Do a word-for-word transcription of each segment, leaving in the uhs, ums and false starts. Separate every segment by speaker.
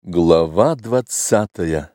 Speaker 1: Глава двадцатая.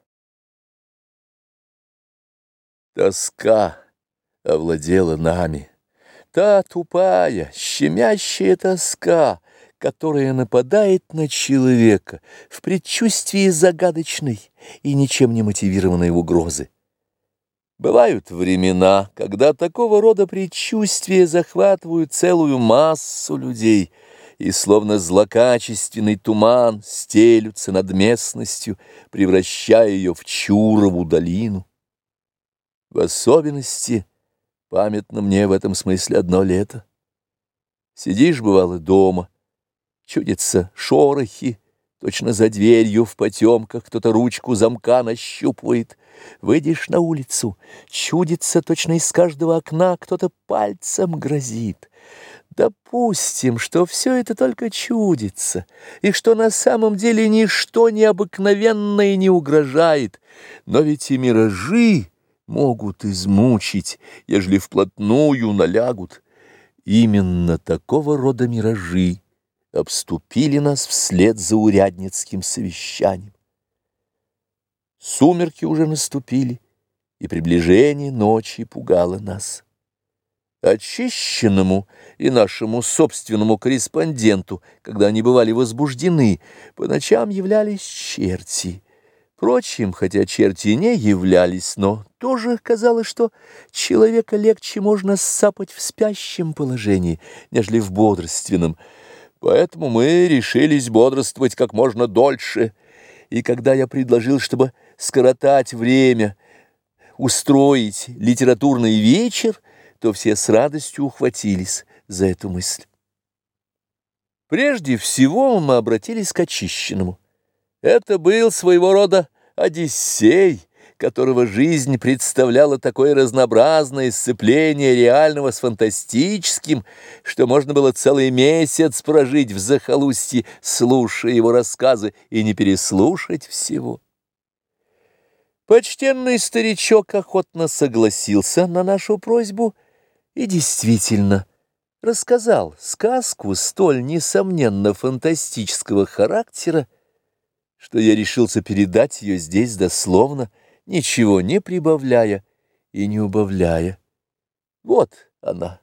Speaker 1: Тоска овладела нами. Та тупая, щемящая тоска, которая нападает на человека в предчувствии загадочной и ничем не мотивированной угрозы. Бывают времена, когда такого рода предчувствия захватывают целую массу людей, и словно злокачественный туман стелются над местностью, превращая ее в Чурову долину. В особенности памятно мне в этом смысле одно лето. Сидишь, бывало, дома, чудятся шорохи, точно за дверью в потемках кто-то ручку замка нащупывает. Выйдешь на улицу, чудится, точно из каждого окна кто-то пальцем грозит. Допустим, что все это только чудится, и что на самом деле ничто необыкновенное не угрожает, но ведь и миражи могут измучить, ежели вплотную налягут. Именно такого рода миражи обступили нас вслед за урядницким совещанием. Сумерки уже наступили, и приближение ночи пугало нас. Очищенному и нашему собственному корреспонденту, когда они бывали возбуждены, по ночам являлись черти. Впрочем, хотя черти не являлись, но тоже казалось, что человека легче можно ссапать в спящем положении, нежели в бодрственном. Поэтому мы решились бодрствовать как можно дольше, и когда я предложил, чтобы скоротать время, устроить литературный вечер, то все с радостью ухватились за эту мысль. Прежде всего мы обратились к очищенному. Это был своего рода Одиссей, которого жизнь представляла такое разнообразное сцепление реального с фантастическим, что можно было целый месяц прожить в захолустье, слушая его рассказы, и не переслушать всего. Почтенный старичок охотно согласился на нашу просьбу и действительно рассказал сказку столь несомненно фантастического характера, что я решился передать ее здесь дословно, ничего не прибавляя и не убавляя. Вот она.